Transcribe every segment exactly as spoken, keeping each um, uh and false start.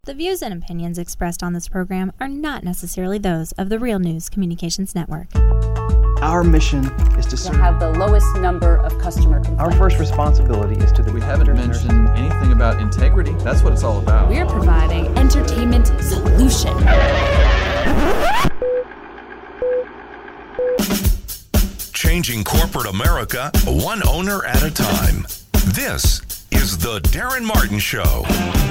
The views and opinions expressed on this program are not necessarily those of the Real News Communications Network. Our mission is to serve. To have the lowest number of customer complaints. Our first responsibility is to the We haven't mentioned anything about integrity. That's what it's all about. We're providing entertainment solution. Changing corporate America one owner at a time. This is the Darren Martin Show.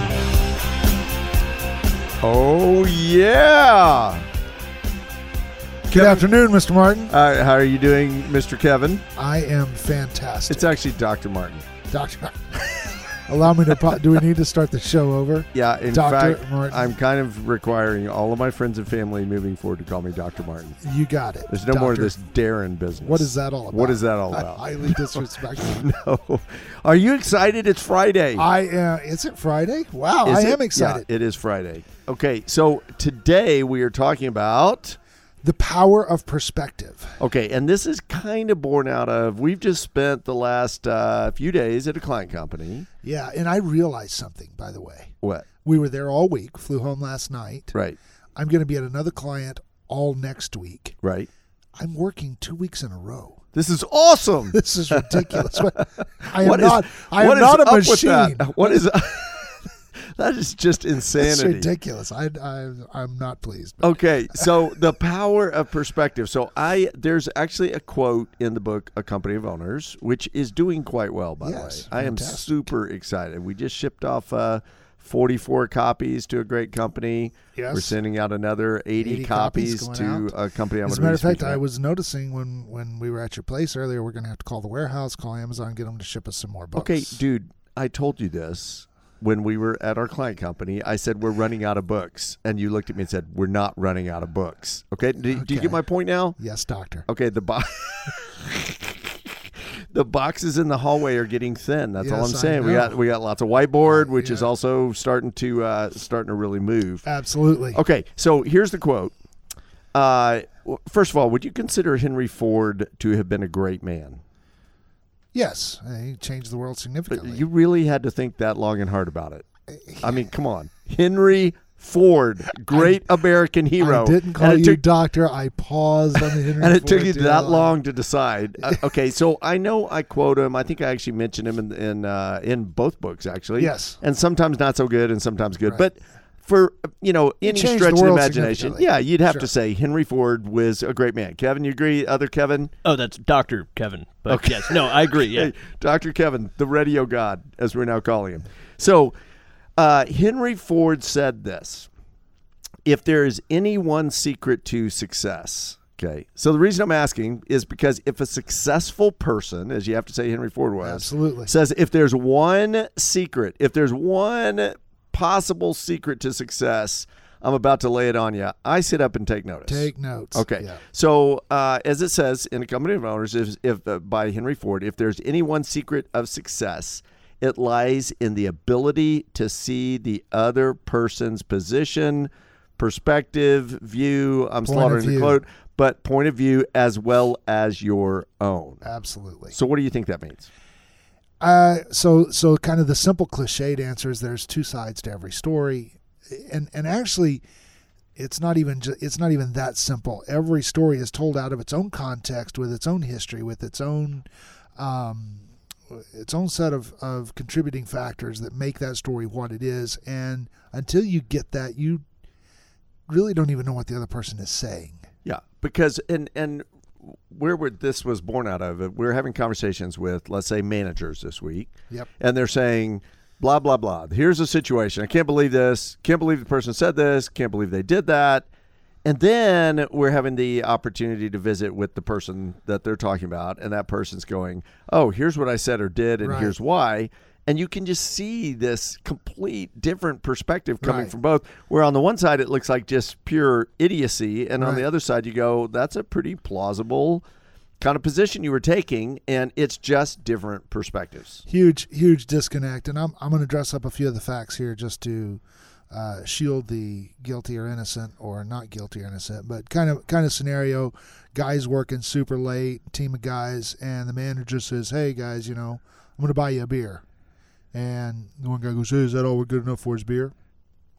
Oh, yeah. Good Kevin, afternoon, Mister Martin. Uh, how are you doing, Mister Kevin? I am fantastic. It's actually Doctor Martin. Doctor Allow me to... Po- do we need to start the show over? Yeah, in Doctor fact, Martin. I'm kind of requiring all of my friends and family moving forward to call me Doctor Martin. You got it. There's no Doctor more of this Darren business. What is that all about? What is that all about? Highly disrespectful. No. Are you excited? It's Friday. I uh, Is it Friday? Wow, Is I it? am excited. Yeah, it is Friday. Okay, so today we are talking about... The power of perspective. Okay, and this is kind of born out of, we've just spent the last uh, few days at a client company. Yeah, and I realized something, by the way. What? We were there all week, flew home last night. Right. I'm going to be at another client all next week. Right. I'm working two weeks in a row. This is awesome. This is ridiculous. I am What is- not, I what am is not a up with machine. that? What is... That is just insanity. It's ridiculous. I, I, I'm not pleased. Okay, so the power of perspective. So I there's actually a quote in the book, A Company of Owners, which is doing quite well, by Yes, the way. I am fantastic. super excited. We just shipped off uh, forty-four copies to a great company. Yes. We're sending out another eighty, eighty copies copies, going to out. a company I'm As a going matter to of be fact, speaking I at. was noticing when, when we were at your place earlier, we're going to have to call the warehouse, call Amazon, get them to ship us some more books. Okay, dude, I told you this. When we were at our client company, I said, we're running out of books. And you looked at me and said, we're not running out of books. Okay? Do, do you Okay. get my point now? Yes, doctor. Okay, the bo- the boxes in the hallway are getting thin. That's all I'm Yes, I saying. We know. got we got lots of whiteboard, which Yeah. is also starting to uh, starting to really move. Absolutely. Okay, so here's the quote. Uh, w- first of all, would you consider Henry Ford to have been a great man? Yes, uh, he changed the world But significantly. you really had to think that long and hard about it. I mean, come on. Henry Ford, great American hero. I didn't call And it you took- doctor. I paused on the Henry and it took Ford you deal. that long to decide. Uh, okay, so I know I quote him. I think I actually mentioned him in in uh, in both books, actually. Yes. And sometimes not so good, and sometimes good. Right. But for you know any changed stretch the of world imagination, significantly. yeah, you'd have Sure. to say Henry Ford was a great man. Kevin, you agree? Other Kevin? Oh, that's Doctor Kevin. But Okay. yes, no, I agree. Yeah. Hey, Doctor Kevin, the radio god, as we're now calling him. So uh, Henry Ford said this. If there is any one secret to success, okay. So the reason I'm asking is because if a successful person, as you have to say Henry Ford was, Absolutely. says if there's one secret, if there's one possible secret to success, I'm about to lay it on you. I sit up and take notice. Take notes. Okay. Yeah. So uh, as it says in A Company of Owners, if, if uh, by Henry Ford, if there's any one secret of success, it lies in the ability to see the other person's position, perspective, view. I'm Point of slaughtering the view. quote, but point of view as well as your own. Absolutely. So what do you think that means? Uh, so so kind of the simple cliched answer is there's two sides to every story, and and actually, it's not even ju- it's not even that simple. Every story is told out of its own context, with its own history, with its own um, its own set of, of contributing factors that make that story what it is. And until you get that, you really don't even know what the other person is saying. Yeah, because and and where we're, this was born out of, we're having conversations with, let's say, managers this week. Yep. And they're saying, blah, blah, blah. Here's the situation. I can't believe this. Can't believe the person said this. Can't believe they did that. And then we're having the opportunity to visit with the person that they're talking about. And that person's going, oh, here's what I said or did, and Right. here's why. And you can just see this complete different perspective coming Right. from both, where on the one side it looks like just pure idiocy, and on Right. the other side you go, that's a pretty plausible kind of position you were taking, and it's just different perspectives. Huge, huge disconnect. And I'm I'm going to dress up a few of the facts here just to uh, shield the guilty or innocent, or not guilty or innocent, but kind of kind of scenario. Guys working super late, team of guys, and the manager says, "Hey guys, you know, I'm going to buy you a beer." And the one guy goes, "Hey, is that all we're good enough for is beer?"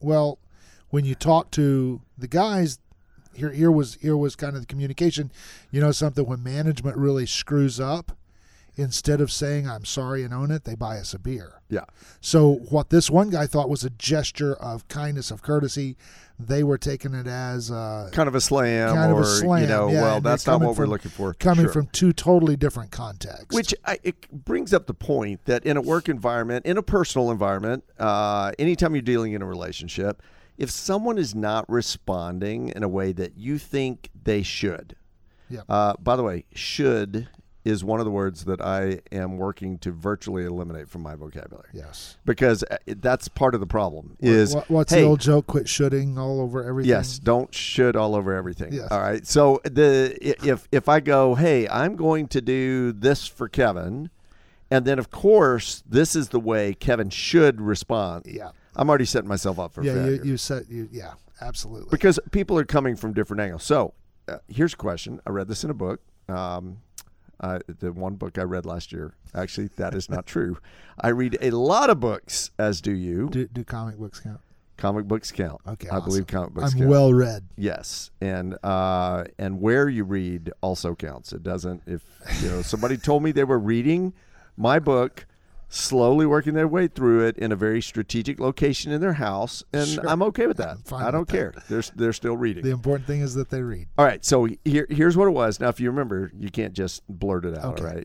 Well, when you talk to the guys, here here was here was kind of the communication. You know something, when management really screws up, instead of saying I'm sorry and own it, they buy us a beer. Yeah. So what this one guy thought was a gesture of kindness, of courtesy, they were taking it as uh, kind of a slam, kind or of a slam, you know, yeah, well, and that's they're not coming what we're from- looking for. coming Sure. from two totally different contexts. Which I, it brings up the point that in a work environment, in a personal environment, uh, anytime you're dealing in a relationship, if someone is not responding in a way that you think they should, Yep. uh, by the way, should is one of the words that I am working to virtually eliminate from my vocabulary. Yes. Because uh, that's part of the problem is, What- what's hey, the old joke? Quit shooting all over everything. yes, don't should all over everything. Yes. All right. So the if if I go, hey, I'm going to do this for Kevin, and then of course this is the way Kevin should respond. Yeah. I'm already setting myself up for Yeah. failure. You, you said you. Yeah. Absolutely. Because people are coming from different angles. So uh, here's a question. I read this in a book. Um, uh, the one book I read last year. Actually, that is not true. I read a lot of books, as do you. do, do comic books count? Comic books count. Okay. I awesome. believe comic books I'm count. well read. Yes, and uh, and where you read also counts. It doesn't. If you know somebody told me they were reading my book, slowly working their way through it in a very strategic location in their house, and Sure. I'm okay with that. I'm fine I don't with that. care. They're they're still reading. The important thing is that they read. All right. So here here's what it was. Now, if you remember, you can't just blurt it out. Okay. All right.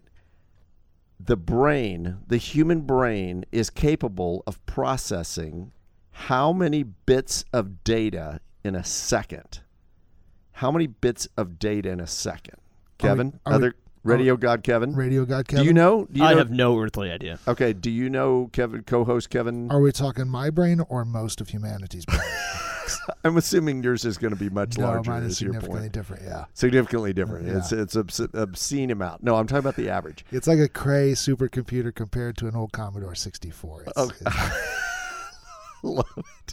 The brain, the human brain, is capable of processing how many bits of data in a second? How many bits of data in a second? Kevin, are we- other radio god Kevin. Radio God Kevin. Do you know? Do you I know? have no earthly idea. Okay. Do you know Kevin, co-host Kevin? Are we talking my brain or most of humanity's brain? I'm assuming yours is going to be much no, larger. mine is is your significantly point. different. Yeah. Significantly different. Yeah. It's it's obs- obscene amount. No, I'm talking about the average. It's like a Cray supercomputer compared to an old Commodore sixty-four. It's, Okay. it's- Love it.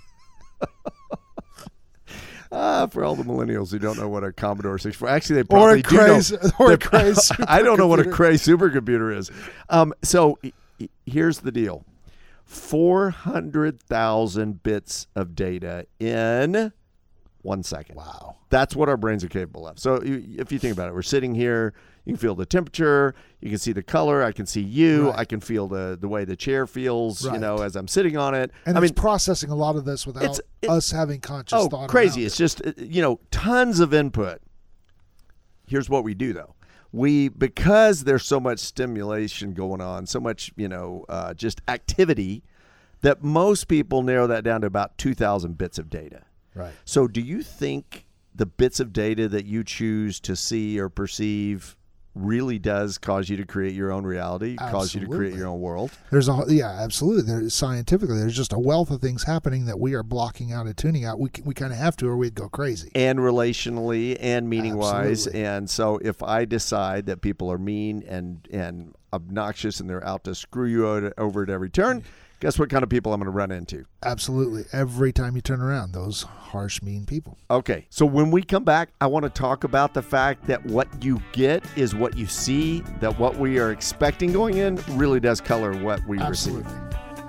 Ah, for all the millennials who don't know what a Commodore sixty-four, actually they or probably a do Cray, know. or They- a Cray I don't know what a supercomputer. Cray supercomputer is. Um, so h- h- here's the deal: four hundred thousand bits of data in one second. Wow. That's what our brains are capable of. So you, if you think about it, we're sitting here. You can feel the temperature. You can see the color. I can see you. Right. I can feel the the way the chair feels. You Right. know, as I'm sitting on it. And I it's mean, processing a lot of this without It's- it- us having conscious oh, thought. crazy! about It's it. just uh, you know, tons of input. Here's what we do though. We because there's so much stimulation going on, so much you know, uh, just activity, that most people narrow that down to about two thousand bits of data. Right. So, do you think the bits of data that you choose to see or perceive really does cause you to create your own reality, cause you to create Absolutely. your own world? There's a yeah, absolutely. There's scientifically, there's just a wealth of things happening that we are blocking out and tuning out. We we kind of have to, or we'd go crazy. And relationally and meaning wise. Absolutely. And so if I decide that people are mean and, and obnoxious and they're out to screw you o- over at every turn, guess what kind of people I'm going to run into? Absolutely. Every time you turn around, those harsh, mean people. Okay, so when we come back, I want to talk about the fact that what you get is what you see, that what we are expecting going in really does color what we Absolutely. receive.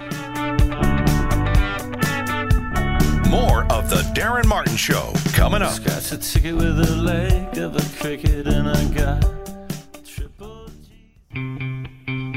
More of the Darren Martin Show coming up. Scratch a ticket with a leg of a cricket and I got triple G.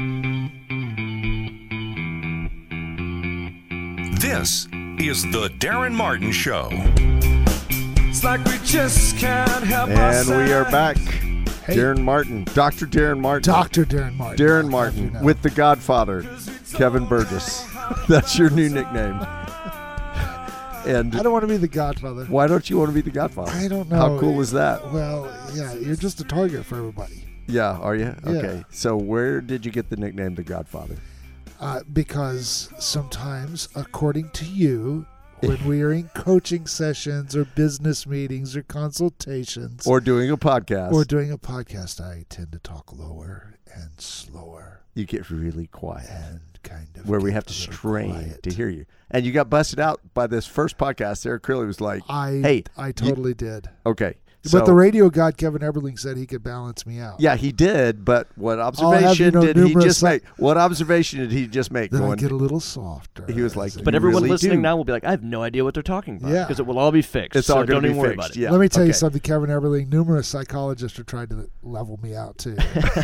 This is the Darren Martin Show. It's like we just can't help And we are ourselves. back. Hey. Darren Martin, Doctor Darren Martin. Doctor Darren Martin. Darren I'll have Martin you know. with the Godfather, Kevin Burgess. That's your new nickname. And I don't want to be the Godfather. why don't you want to be the Godfather? I don't know. How cool is that? Well, yeah, you're just a target for everybody. Yeah, are you? Yeah. Okay. So where did you get the nickname the Godfather? Uh, because sometimes, according to you, when we are in coaching sessions or business meetings or consultations Or doing a podcast. or doing a podcast, I tend to talk lower and slower you get really quiet. and kind of Where we get have to a little strain quiet. to hear you. And you got busted out by this first podcast. Eric Curley was like, I hey, I you- totally did. okay. But the radio god Kevin Eberling said he could balance me out. Yeah, he did. But what have observation you know, did he numerous just si- make? What observation did he just make? Then I Going, get a little softer. he was like, But "You everyone really listening do." now will be like, I have no idea what they're talking about. Yeah. Because it will all be fixed. It's so all going don't to be even worry fixed. about it. Yeah. Let me tell you Okay. something, Kevin Eberling. Numerous psychologists have tried to level me out too.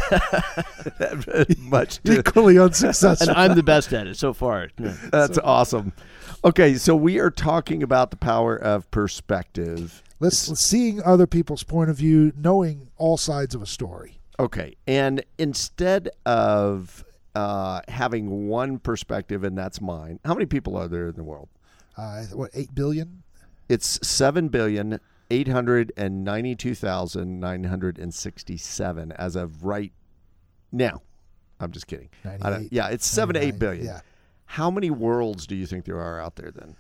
Much to, Equally unsuccessful. And I'm the best at it so far. Yeah. that's awesome. Okay, so we are talking about the power of perspective. Let's seeing other people's point of view, knowing all sides of a story. Okay, and instead of uh, having one perspective, and that's mine, how many people are there in the world? Uh, what eight billion? It's seven billion eight hundred and ninety-two thousand nine hundred and sixty-seven as of right now. I'm just kidding. I don't, ninety-eight, yeah, it's seven to eight billion. Yeah. How many worlds do you think there are out there then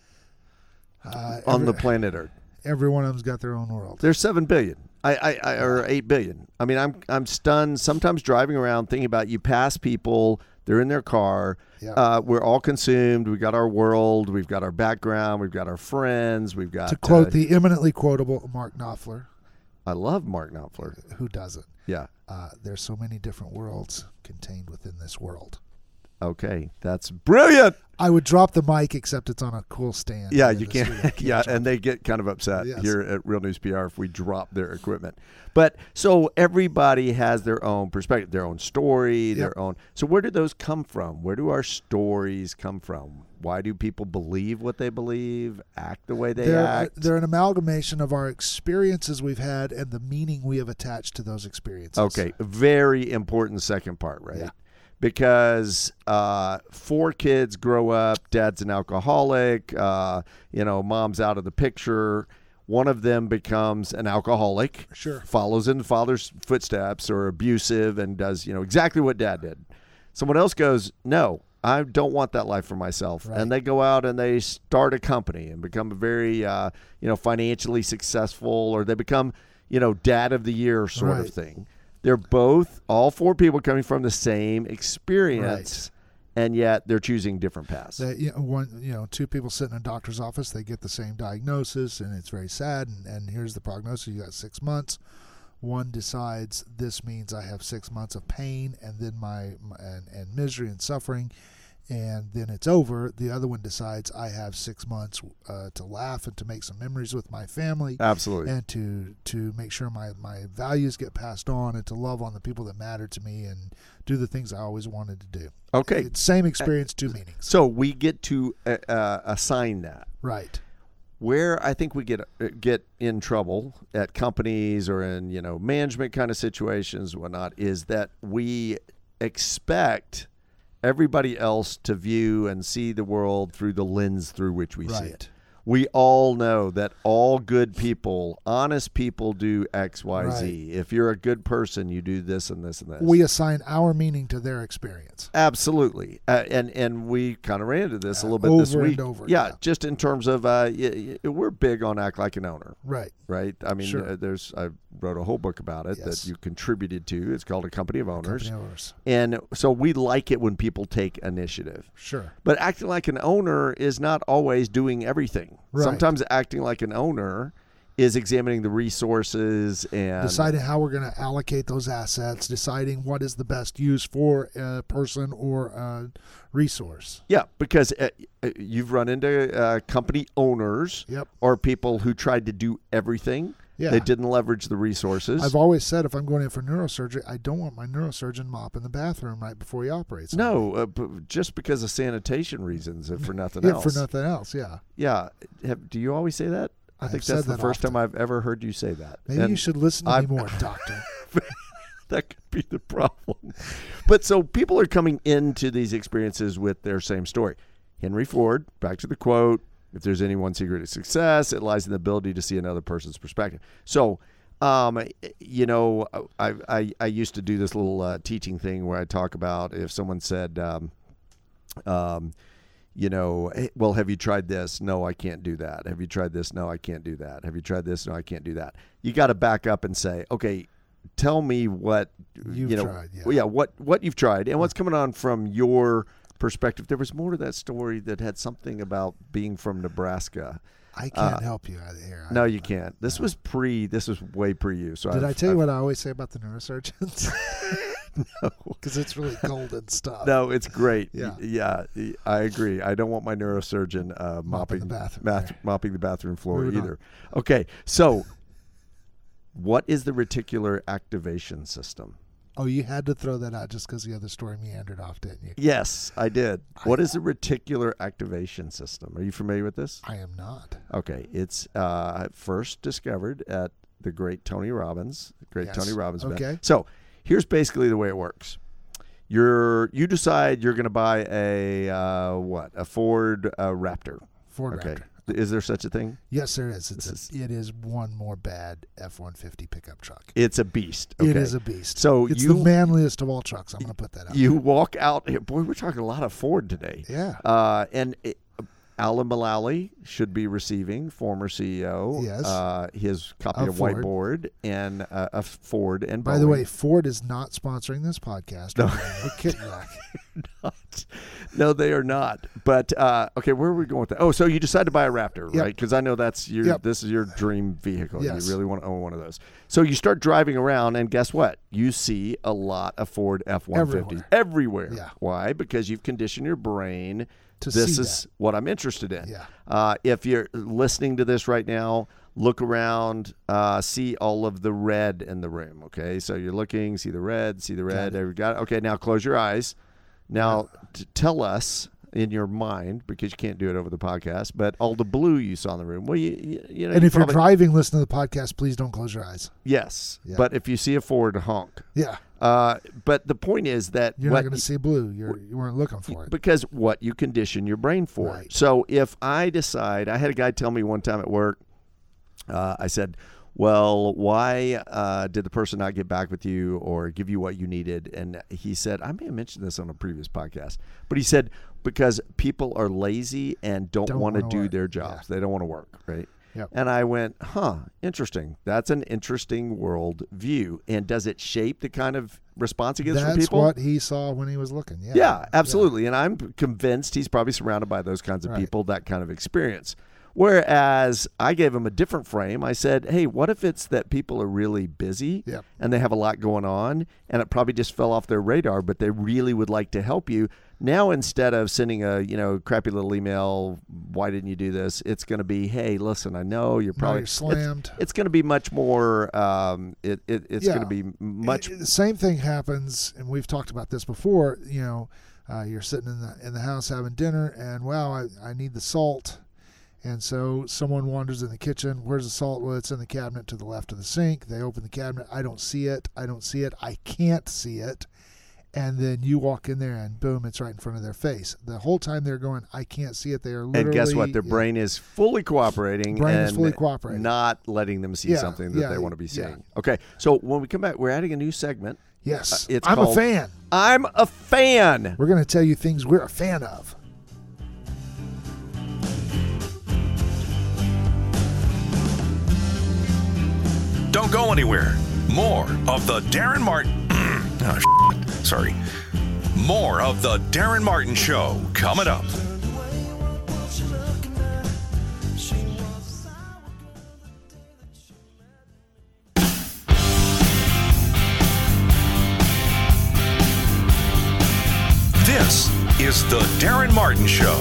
Uh, on every, the planet Earth? every one of them's got their own world. There's seven billion. I, I, I or eight billion. I mean, I'm I'm stunned. Sometimes driving around, thinking about you pass people. They're in their car. Yeah. Uh, we're all consumed. We've got our world. We've got our background. We've got our friends. We've got To quote uh, the eminently quotable Mark Knopfler, I love Mark Knopfler. who doesn't? Yeah. Uh, there's so many different worlds contained within this world. Okay, that's brilliant. I would drop the mic, except it's on a cool stand. Yeah, in you the can't. studio. Can't Yeah, drop and they get kind of upset Yes. here at Real News P R if we drop their equipment. But so everybody has their own perspective, their own story, Yep. their own. So where do those come from? Where do our stories come from? Why do people believe what they believe, act the way they they're, act? they're an amalgamation of our experiences we've had and the meaning we have attached to those experiences. Okay, very important second part, right? Yeah. Because uh, four kids grow up, dad's an alcoholic, uh, you know, mom's out of the picture. One of them becomes an alcoholic, Sure. follows in father's footsteps, or abusive and does, you know, exactly what dad did. Someone else goes, no, I don't want that life for myself. Right. And they go out and they start a company and become very, uh, you know, financially successful, or they become, you know, dad of the year sort Right. of thing. They're both, all four people coming from the same experience, and yet they're choosing different paths. That, you know, one, you know, two people sit in a doctor's office, they get the same diagnosis, and it's very sad. And, and here's the prognosis: you got six months. One decides this means I have six months of pain, and then my, my and, and misery and suffering, and then it's over. The other one decides I have six months uh, to laugh and to make some memories with my family, Absolutely. and to to make sure my, my values get passed on, and to love on the people that matter to me, and do the things I always wanted to do. Okay. It's same experience, two meanings. So we get to uh, uh, assign that. Right. Where I think we get uh, get in trouble at companies or in, you know, management kind of situations and whatnot is that we expect everybody else to view and see the world through the lens through which we see Right. it. We all know that all good people, honest people, do X, Y, Z. Right. If you're a good person, you do this and this and this. We assign our meaning to their experience. Absolutely, uh, and and we kind of ran into this a Uh, little bit this over and week. over, yeah, yeah. just in terms of uh, y- y- we're big on act like an owner, Right. right? I mean, Sure. uh, there's I wrote a whole book about it Yes. that you contributed to. It's called A Company of Owners, Company owners. and so we like it when people take initiative. Sure. But acting like an owner is not always doing everything. Right. Sometimes acting like an owner is examining the resources and Deciding how we're going to allocate those assets, deciding what is the best use for a person or a resource. Yeah, because uh, uh, you've run into uh, company owners Yep. or people who tried to do everything. Yeah. They didn't leverage the resources. I've always said if I'm going in for neurosurgery, I don't want my neurosurgeon mopping the bathroom right before he operates. on me. no, uh, b- just because of sanitation reasons, if for nothing Yeah, else. for nothing else, yeah. Yeah. Have, do you always say that? I I've think said that's the that first often. time I've ever heard you say that. Maybe And you should listen to I've- me more, doctor. that could be the problem. But so people are coming into these experiences with their same story. Henry Ford, back to the quote, if there's any one secret to success, it lies in the ability to see another person's perspective. So, um, you know, I, I, I used to do this little uh, teaching thing where I talk about if someone said, um, um, you know, hey, well, have you tried this? No, I can't do that. Have you tried this? No, I can't do that. Have you tried this? No, I can't do that. You got to back up and say, okay, tell me what You've you know, tried, yeah. well, yeah, what what you've tried and what's coming on from your perspective. There was more to that story that had something about being from Nebraska. I can't Uh, help you out here. No, I- you can't. This was pre. This was way pre you. So Did I've, I tell you I've- what I always say about the neurosurgeons? No. Because it's really golden stuff. No, it's great. Yeah. yeah, I agree. I don't want my neurosurgeon uh, mopping the bathroom bath- there. mopping the bathroom floor Moving either. Okay, so what is the reticular activation system? Oh, you had to throw that out just because the other story meandered off, didn't you? Yes, I did. What is the reticular activation system? Are you familiar with this? I am not. Okay, it's uh, first discovered at the great Tony Robbins, the great Yes. Tony Robbins. man. Okay. So here's basically the way it works. You're you decide you're going to buy a uh, what a Ford uh, Raptor. Ford Okay. Raptor. Is there such a thing? Yes, there is. It's This a, it is one more bad F one fifty pickup truck. It's a beast. Okay. It is a beast. So it's you the manliest of all trucks. I'm going to put that out. you there. walk out. Boy, we're talking a lot of Ford today. Yeah. Uh, and it, Alan Mullally should be receiving, former C E O, Yes. uh, his copy Of of Ford. Whiteboard and uh, a Ford and By the Boeing. way, Ford is not sponsoring this podcast. No. No kickback. Not. No, they are not. But uh, okay, where are we going with that? Oh, so you decide to buy a Raptor, Yep. right? Because I know that's your Yep. this is your dream vehicle. Yes. You really want to own one of those. So you start driving around, and guess what? You see a lot of Ford F one fifties Everywhere. everywhere. Yeah. Why? Because you've conditioned your brain. To this see is that. what I'm interested in. Yeah. Uh, if you're listening to this right now, look around, uh, see all of the red in the room. Okay, so you're looking, see the red, see the red. Got it. There we got it. Okay, now close your eyes. Now t- tell us in your mind, because you can't do it over the podcast, but all the blue you saw in the room. Well, you you, you know. And you if probably- you're driving, listen to the podcast, please don't close your eyes. yes, Yeah. but if you see a Ford, honk. Yeah. Uh, but the point is that You're what not going to see blue. You're, you weren't looking for it. because what you condition your brain for. Right. So if I decide, I had a guy tell me one time at work, uh, I said, well, why uh, did the person not get back with you or give you what you needed? And he said, I may have mentioned this on a previous podcast, but he said, because people are lazy and don't, Don't want to wanna do work. their jobs. They don't want to work, right? Yep. And I went, huh, interesting. That's an interesting world view. And does it shape the kind of response he gets from That's people? what he saw when he was looking. Yeah. Yeah, absolutely. And I'm convinced he's probably surrounded by those kinds of Right. people, that kind of experience. Whereas I gave him a different frame. I said, hey, what if it's that people are really busy Yep. and they have a lot going on and it probably just fell off their radar, but they really would like to help you. Now, instead of sending a, you know, crappy little email, why didn't you do this? It's going to be, hey, listen, I know you're Now probably you're slammed. It's, it's going to be much more, um, it, it, it's Yeah. going to be much. The same thing happens, and we've talked about this before. You know, uh, you're sitting in the in the house having dinner, and wow, I, I need the salt. And so someone wanders in the kitchen. Where's the salt? Well, it's in the cabinet to the left of the sink. They open the cabinet. I don't see it. I don't see it. I can't see it. And then you walk in there, and boom, it's right in front of their face. The whole time they're going, I can't see it. They are literally. And guess what? Their yeah. brain is fully cooperating. Brain and is fully cooperating. Not letting them see Yeah, something that yeah, they want to be yeah. seeing. Okay, so when we come back, we're adding a new segment. Yes, Uh, it's I'm a called fan. I'm a fan. We're going to tell you things we're a fan of. Don't go anywhere. More of the Darren Martin. oh, shit. Sorry. More of the Darren Martin Show coming up. This is the Darren Martin Show.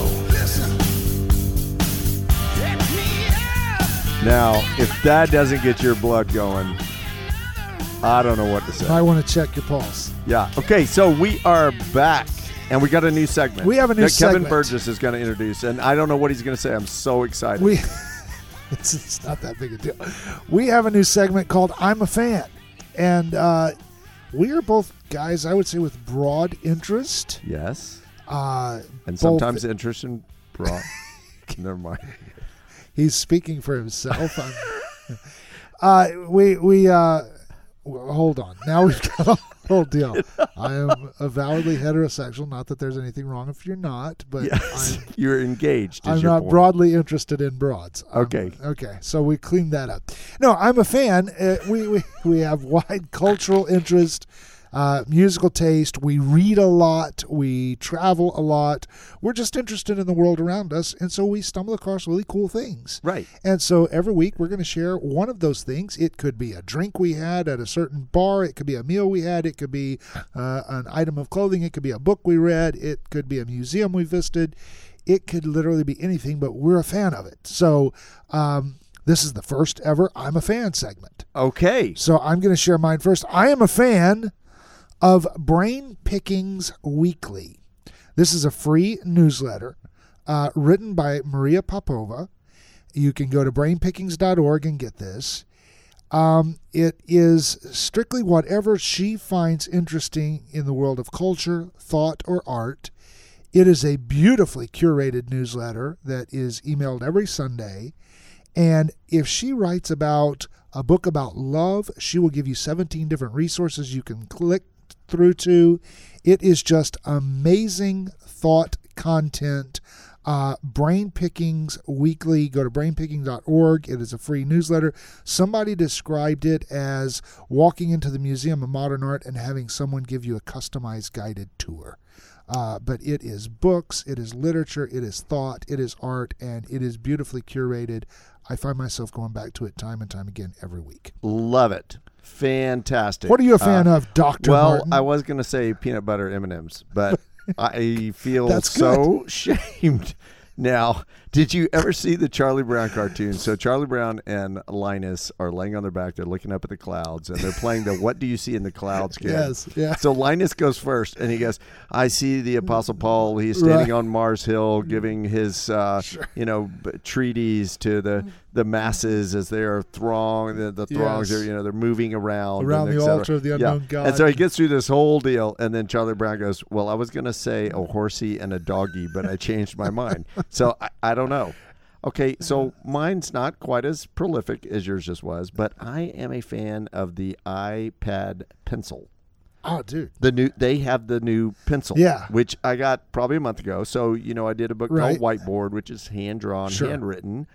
Now, if that doesn't get your blood going, I don't know what to say. I want to check your pulse. Yeah. Okay, so we are back, and we got a new segment. We have a new that Kevin segment. Burgess is going to introduce, and I don't know what he's going to say. I'm so excited. We it's, it's not that big a deal. We have a new segment called I'm a Fan. And uh, we are both guys, I would say, with broad interest. yes. Uh, And both- sometimes interest in broad. Never mind. He's speaking for himself. I'm- uh, we, we, uh, well, hold on. Now we've got a whole deal. I am avowedly heterosexual. Not that there's anything wrong if you're not, but Yes. I'm You're engaged. Is I'm your not point. broadly interested in broads. Um, Okay. Okay. So we cleaned that up. No, I'm a fan. Uh, we, we we have wide cultural interest. uh, musical taste. We read a lot. We travel a lot. We're just interested in the world around us, and so we stumble across really cool things. Right. And so every week we're going to share one of those things. It could be a drink we had at a certain bar. It could be a meal we had. It could be uh, an item of clothing. It could be a book we read. It could be a museum we visited. It could literally be anything, but we're a fan of it. So um, this is the first ever I'm a Fan segment. Okay. So I'm going to share mine first. I am a fan of Brain Pickings Weekly. This is a free newsletter uh, written by Maria Popova. You can go to brain pickings dot org and get this. Um, it is strictly whatever she finds interesting in the world of culture, thought, or art. It is a beautifully curated newsletter that is emailed every Sunday. And if she writes about a book about love, she will give you seventeen different resources you can click through to. It is just amazing thought content. Uh, Brain Pickings Weekly. Go to brain picking dot org. It is a free newsletter. Somebody described it as walking into the Museum of Modern Art and having someone give you a customized guided tour. Uh, but it is books, it is literature, it is thought, it is art, and it is beautifully curated. I find myself going back to it time and time again every week. Love it. Fantastic. What are you a fan uh, of, Doctor Well, Martin? I was going to say peanut butter M and M's, but I feel That's so shamed now. Did you ever see the Charlie Brown cartoon? So Charlie Brown and Linus are laying on their back. They're looking up at the clouds, and they're playing the "What do you see in the clouds" game. Yes, yeah. So Linus goes first, and he goes, "I see the Apostle Paul. He's standing Right. on Mars Hill, giving his, uh, Sure. you know, b- treaties to the the masses as they are throng. The, the throngs Yes. are, you know, they're moving around Around and the et cetera. altar of the Yeah. unknown God. And so he gets through this whole deal, and then Charlie Brown goes, "Well, I was going to say a horsey and a doggy, but I changed my mind." So I, I don't know. Okay, so mine's not quite as prolific as yours just was, but I am a fan of the iPad Pencil. Oh, dude. The new they have the new pencil, Yeah. which I got probably a month ago. So you know, I did a book Right. called Whiteboard, which is hand drawn, Sure. handwritten.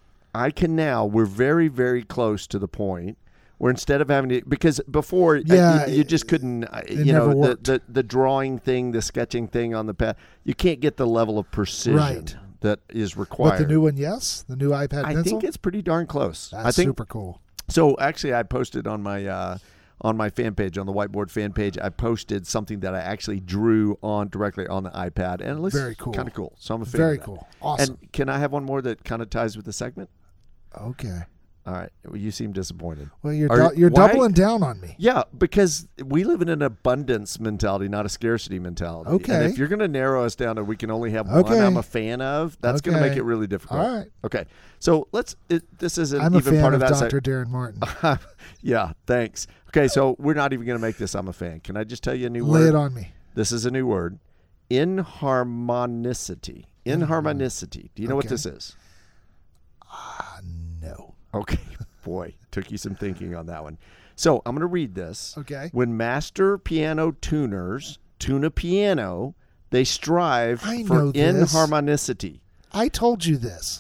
I can now. We're very, very close to the point where instead of having to, because before, Yeah, I, you, you just couldn't, uh, it you know, never the, worked. the the drawing thing, the sketching thing on the pad, you can't get the level of precision Right. that is required. But the new one, yes? The new iPad I Pencil? think it's pretty darn close. That's I think, super cool. So actually, I posted on my uh, on my fan page, on the Whiteboard fan page, I posted something that I actually drew on directly on the iPad, and it looks Very cool. kind of cool. So I'm a fan. Very of that. cool. Awesome. And can I have one more that kind of ties with the segment? Okay. All right. Well, you seem disappointed. Well, you're Are- dou- you're why- doubling down on me. Yeah, because we live in an abundance mentality, not a scarcity mentality. Okay. And if you're going to narrow us down to we can only have one Okay. I'm a fan of, that's going to Okay. make it really difficult. All right. Okay. So let's. It, this isn't I'm a even fan part of of that. Doctor Darren Martin. Yeah. Thanks. Okay. So we're not even going to make this. I'm a fan. Can I just tell you a new Lay word? it on me. This is a new word. Inharmonicity. Inharmonicity. Do you know what Okay. this is? Ah, no. Okay. Boy, took you some thinking on that one. So I'm going to read this. Okay. When master piano tuners tune a piano, they strive I for know this. inharmonicity. I told you this.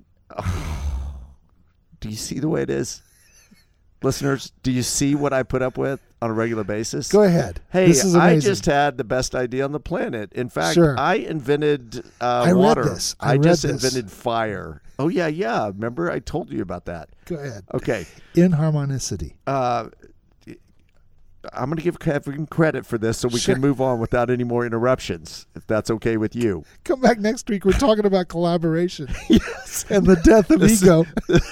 Do you see the way it is? Listeners, do you see what I put up with on a regular basis? Go ahead. Hey, This is I amazing. just had the best idea on the planet. In fact, Sure. I invented uh, I read water. this. I read just this. invented fire. Oh, yeah, yeah. Remember, I told you about that. Go ahead. Okay. Inharmonicity. Uh, I'm going to give Kevin credit for this so we Sure. can move on without any more interruptions, if that's okay with you. Come back next week. We're talking about collaboration Yes. and the death of This- ego.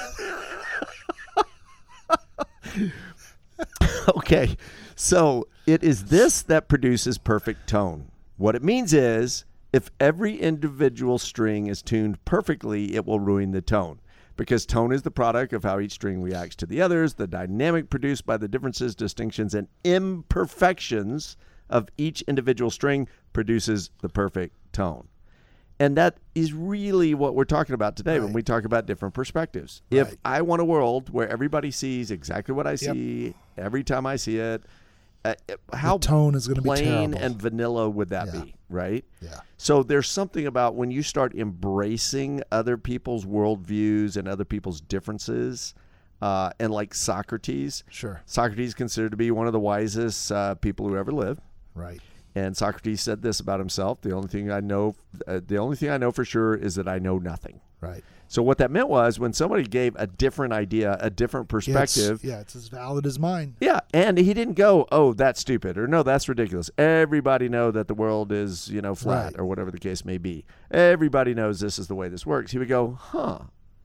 Okay, so it is this that produces perfect tone. What it means is if every individual string is tuned perfectly, it will ruin the tone. Because tone is the product of how each string reacts to the others, the dynamic produced by the differences, distinctions, and imperfections of each individual string produces the perfect tone. And that is really what we're talking about today when Right. we talk about different perspectives. Right. If I want a world where everybody sees exactly what I see every time I see it, uh, how The tone is going to be plain terrible. and vanilla would that Yeah. be, right? Yeah. So there's something about when you start embracing other people's worldviews and other people's differences, Uh, and like Socrates, Sure. Socrates considered to be one of the wisest uh, people who ever lived. Right. And Socrates said this about himself: the only thing I know, uh, the only thing I know for sure is that I know nothing. Right. So what that meant was when somebody gave a different idea, a different perspective. Yeah, it's, yeah, it's as valid as mine. Yeah, and he didn't go, "Oh, that's stupid," or "No, that's ridiculous." Everybody know that the world is, you know, flat, Right. or whatever the case may be. Everybody knows this is the way this works. He would go, "Huh,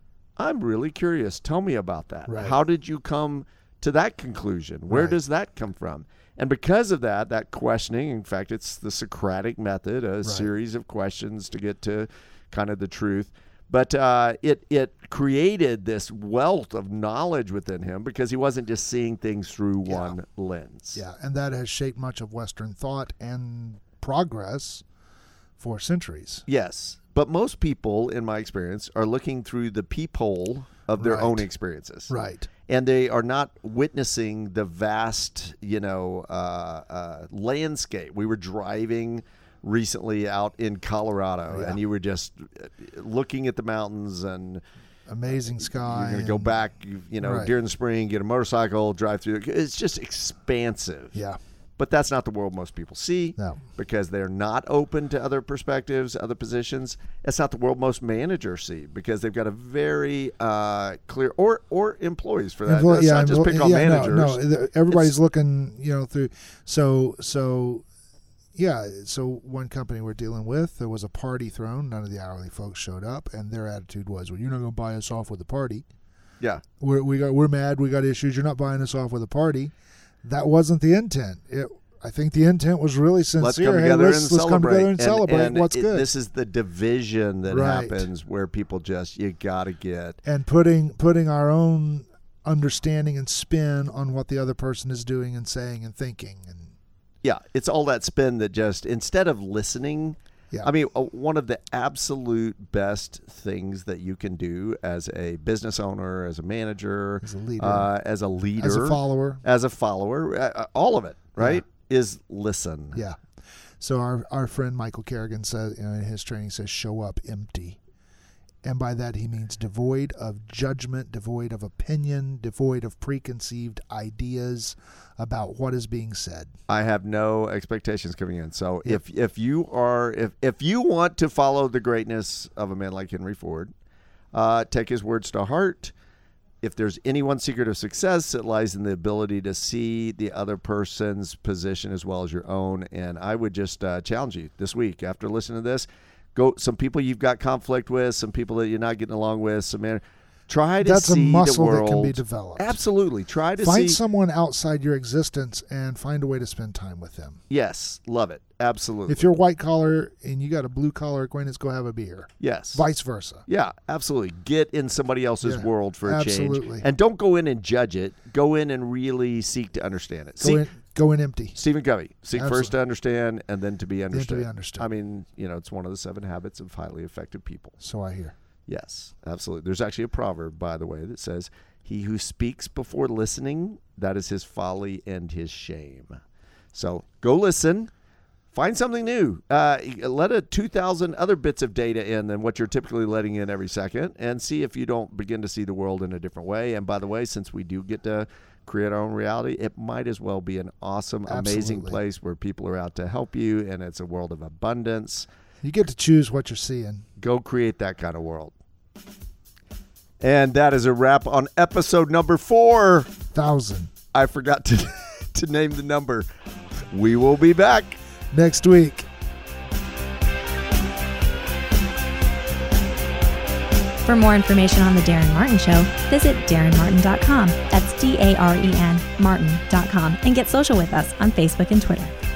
I'm really curious. Tell me about that. Right. How did you come to that conclusion? Where Right. does that come from?" And because of that, that questioning, in fact, it's the Socratic method, a Right. series of questions to get to kind of the truth. But uh, it it created this wealth of knowledge within him because he wasn't just seeing things through Yeah. one lens. Yeah, and that has shaped much of Western thought and progress for centuries. Yes. But most people, in my experience, are looking through the peephole of their Right. own experiences. Right. And they are not witnessing the vast, you know, uh, uh, landscape. We were driving recently out in Colorado, Yeah. and you were just uh, looking at the mountains, and Amazing sky. you're going to go and- back, you, you know, Right. during the spring, get a motorcycle, drive through. It's just expansive. Yeah. But that's not the world most people see No. because they're not open to other perspectives, other positions. That's not the world most managers see because they've got a very uh, clear, or or employees for that. Employ- Let's not just employ- pick on yeah, managers. No, no, th- everybody's It's- looking, you know, through. So, so, yeah. So one company we're dealing with, there was a party thrown. None of the hourly folks showed up, and their attitude was, "Well, you're not going to buy us off with a party. Yeah. We're we got we're mad. We got issues. You're not buying us off with a party." That wasn't the intent. It, I think the intent was really sincere. Let's come Hey, together let's, and let's celebrate. come together and, celebrate and what's it- good. This is the division that Right. happens where people just, you got to get. and putting putting our own understanding and spin on what the other person is doing and saying and thinking. And Yeah, it's all that spin that just, instead of listening, yeah, I mean, uh, one of the absolute best things that you can do as a business owner, as a manager, as a leader, uh, as a leader, as a follower, as a follower, uh, uh, all of it, right, is listen. yeah. So our our friend Michael Kerrigan says, you know, in his training says, "Show up empty," and by that he means devoid of judgment, devoid of opinion, devoid of preconceived ideas about what is being said. I have no expectations coming in. So if if you are if if you want to follow the greatness of a man like Henry Ford, uh, take his words to heart. If there's any one secret of success, it lies in the ability to see the other person's position as well as your own. And I would just uh, challenge you this week after listening to this, go some people you've got conflict with, some people that you're not getting along with, some man. Try to That's a see muscle the that world. can be developed. Absolutely. Try to Find see. someone outside your existence and find a way to spend time with them. Yes, love it. Absolutely. If you're white collar and you got a blue collar acquaintance, go have a beer. Yes. Vice versa. Yeah, absolutely. Get in somebody else's Yeah, world for a absolutely. change. And don't go in and judge it. Go in and really seek to understand it. Go See, in, go in empty. Stephen Covey, seek Absolutely. first to understand and then to be Then to be understood. understood. I mean, you know, it's one of the seven habits of highly effective people. So I hear. Yes, absolutely. There's actually a proverb, by the way, that says, "He who speaks before listening, that is his folly and his shame." So go listen. Find something new. Uh, let a two thousand other bits of data in than what you're typically letting in every second, and see if you don't begin to see the world in a different way. And by the way, since we do get to create our own reality, it might as well be an awesome, amazing Absolutely. place where people are out to help you, and it's a world of abundance. You get to choose what you're seeing. Go create that kind of world. And that is a wrap on episode number four. Thousand. I forgot to, to name the number. We will be back next week. For more information on The Darren Martin Show, visit darren martin dot com. That's D A R E N Martin dot com. And get social with us on Facebook and Twitter.